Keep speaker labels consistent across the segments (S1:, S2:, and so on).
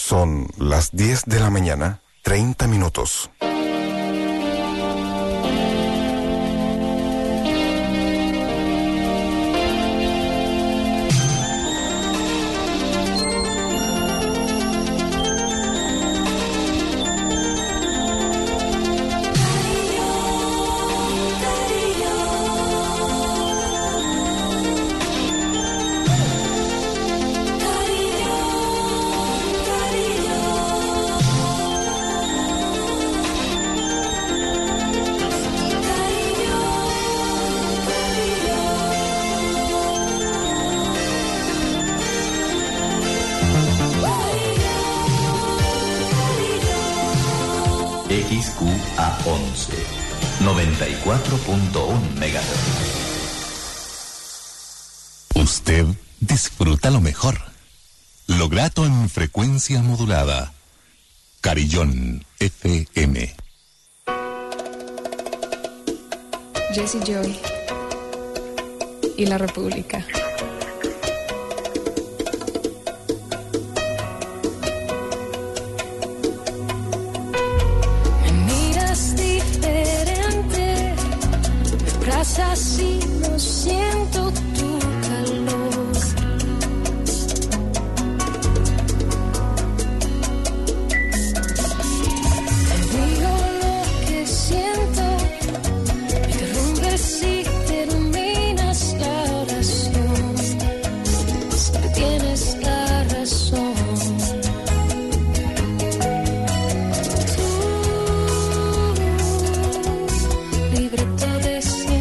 S1: Son las 10 de la mañana, 30 minutos.
S2: XQA11 94.1 MHz.
S3: Usted disfruta lo mejor, lo grato en frecuencia modulada. Carillón FM.
S4: Jessie Joy y la República.
S5: Así no siento tu calor. Te digo lo que siento, me interrumpes y terminas la oración. Siempre tienes la razón. Tú, libreto de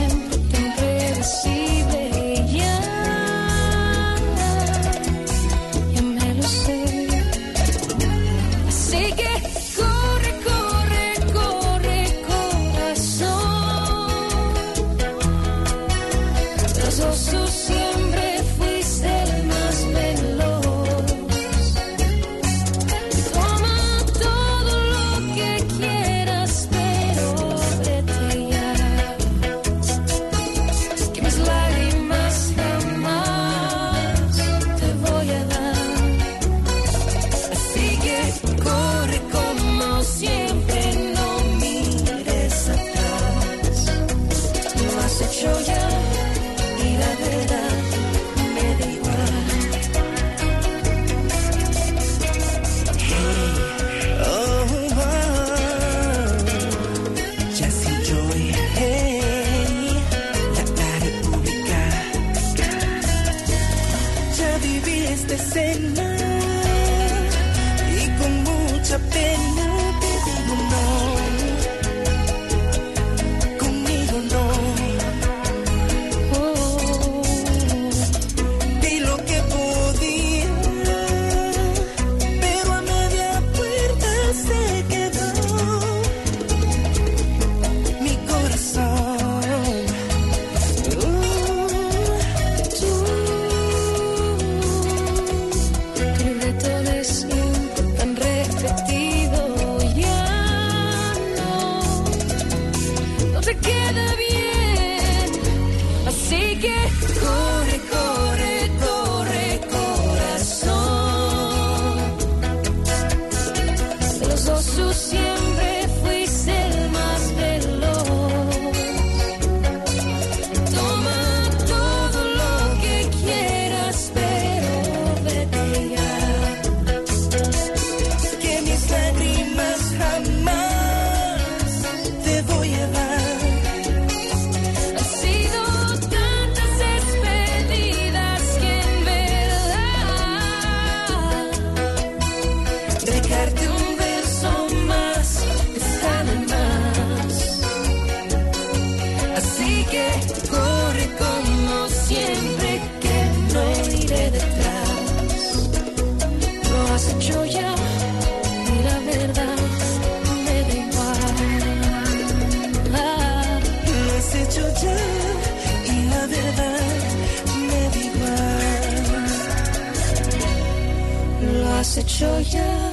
S5: hecho ya,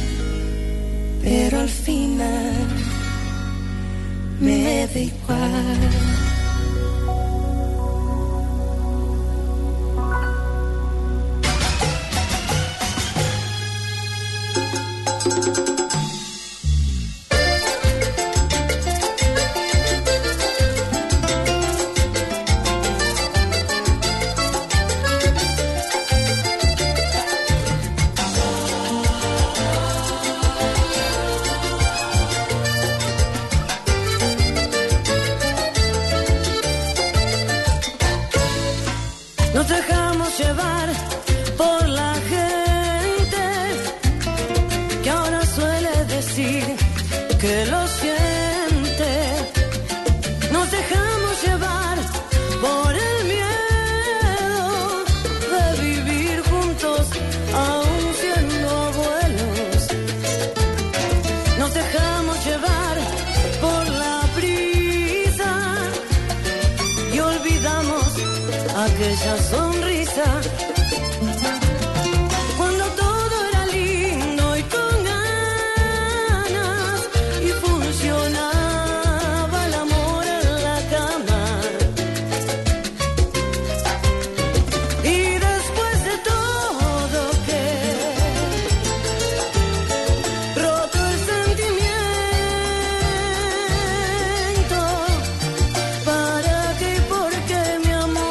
S5: pero al final me da igual. Nos dejamos llevar por la gente que ahora suele decir que lo siente. Nos dejamos llevar por el miedo de vivir juntos aún siendo abuelos. Nos dejamos llevar por la prisa y olvidamos aquella sonrisa cuando todo era lindo y con ganas y funcionaba el amor en la cama. Y después de todo que roto el sentimiento, ¿para qué y por qué mi amor?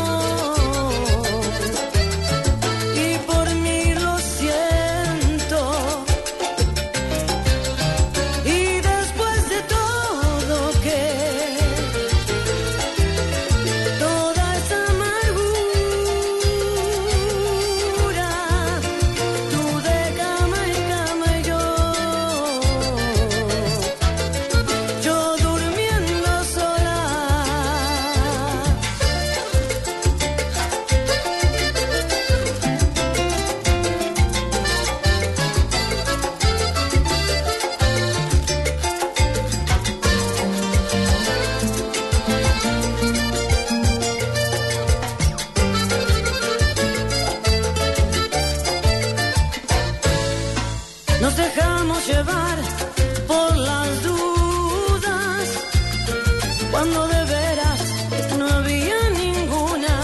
S5: Nos dejamos llevar por las dudas cuando de veras no había ninguna.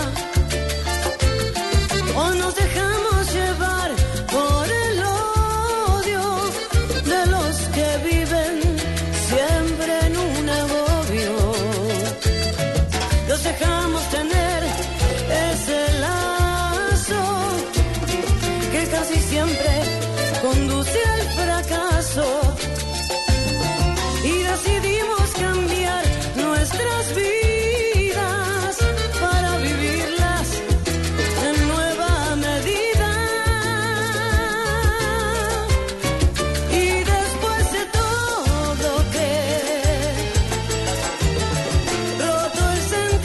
S5: O nos dejamos llevar por el odio de los que viven siempre en un agobio. Los dejamos tener ese lazo que casi siempre conduce al fracaso, y decidimos cambiar nuestras vidas para vivirlas en nueva medida. Y después de todo que roto el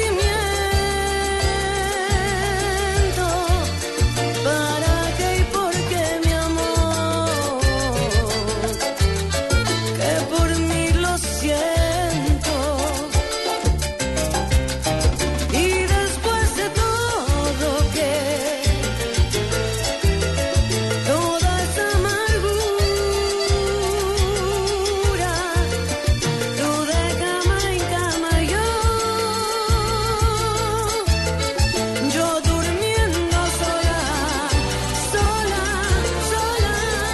S5: sentimiento, ¿para qué y por qué mi amor? Que por mí lo siento. Y después de todo que toda esa amargura, tú de cama en cama y yo durmiendo sola, sola, sola.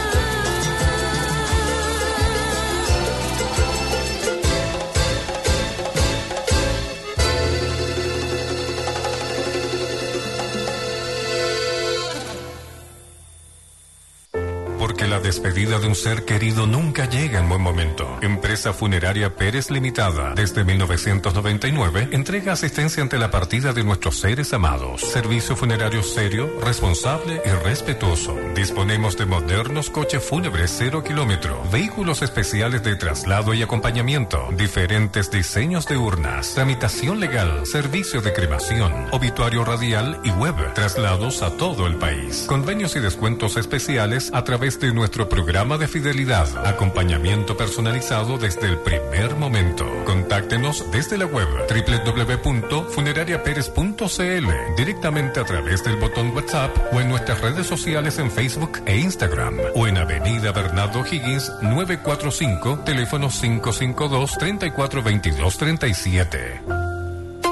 S2: Porque la despedida de un ser querido nunca llega en buen momento. Empresa Funeraria Pérez Limitada, desde 1999, entrega asistencia ante la partida de nuestros seres amados. Servicio funerario serio, responsable y respetuoso. Disponemos de modernos coches fúnebres 0 kilómetro, vehículos especiales de traslado y acompañamiento, diferentes diseños de urnas, tramitación legal, servicio de cremación, obituario radial y web, traslados a todo el país. Convenios y descuentos especiales a través de nuestro programa de fidelidad. Acompañamiento personalizado desde el primer momento. Contáctenos desde la web www.funerariaperez.cl, directamente a través del botón WhatsApp o en nuestras redes sociales en Facebook e Instagram, o en Avenida Bernardo Higgins 945, teléfono 552-3422-37.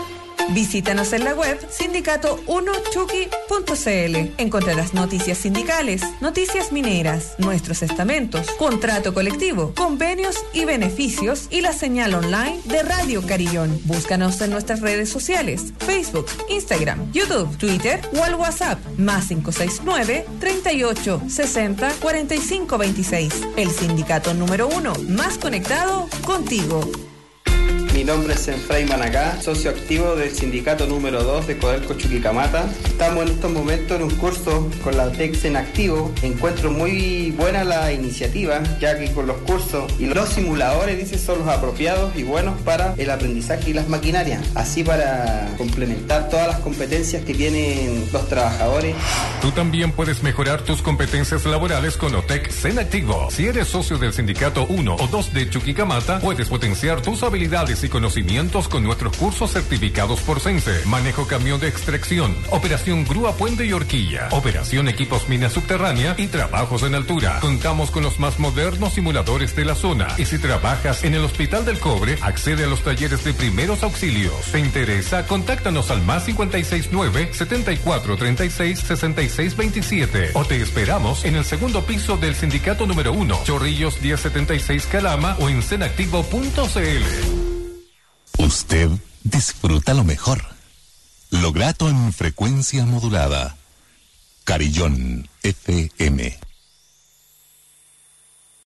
S6: Visítanos en la web sindicato1chuqui.cl. Encontrarás noticias sindicales, noticias mineras, nuestros estamentos, contrato colectivo, convenios y beneficios y la señal online de Radio Carillón. Búscanos en nuestras redes sociales, Facebook, Instagram, YouTube, Twitter o al WhatsApp +569 38 60 45 26. El sindicato número 1, más conectado contigo.
S7: Mi nombre es Enfray Manacá, socio activo del sindicato número 2 de Codelco Chuquicamata. Estamos en estos momentos en un curso con la TECS en activo. Encuentro muy buena la iniciativa, ya que con los cursos y los simuladores, dice, son los apropiados y buenos para el aprendizaje y las maquinarias. Así para complementar todas las competencias que tienen los trabajadores.
S2: Tú también puedes mejorar tus competencias laborales con OTECS en activo. Si eres socio del sindicato 1 o 2 de Chuquicamata, puedes potenciar tus habilidades y conocimientos con nuestros cursos certificados por Sense. Manejo camión de extracción, operación grúa, puente y horquilla, operación equipos mina subterránea y trabajos en altura. Contamos con los más modernos simuladores de la zona. Y si trabajas en el Hospital del Cobre, accede a los talleres de primeros auxilios. ¿Te interesa? Contáctanos al +569 74 36 66 27 o te esperamos en el segundo piso del sindicato número 1, Chorrillos 1076 Calama o en cenactivo.cl.
S3: Usted disfruta lo mejor. Lo grato en frecuencia modulada. Carillón FM.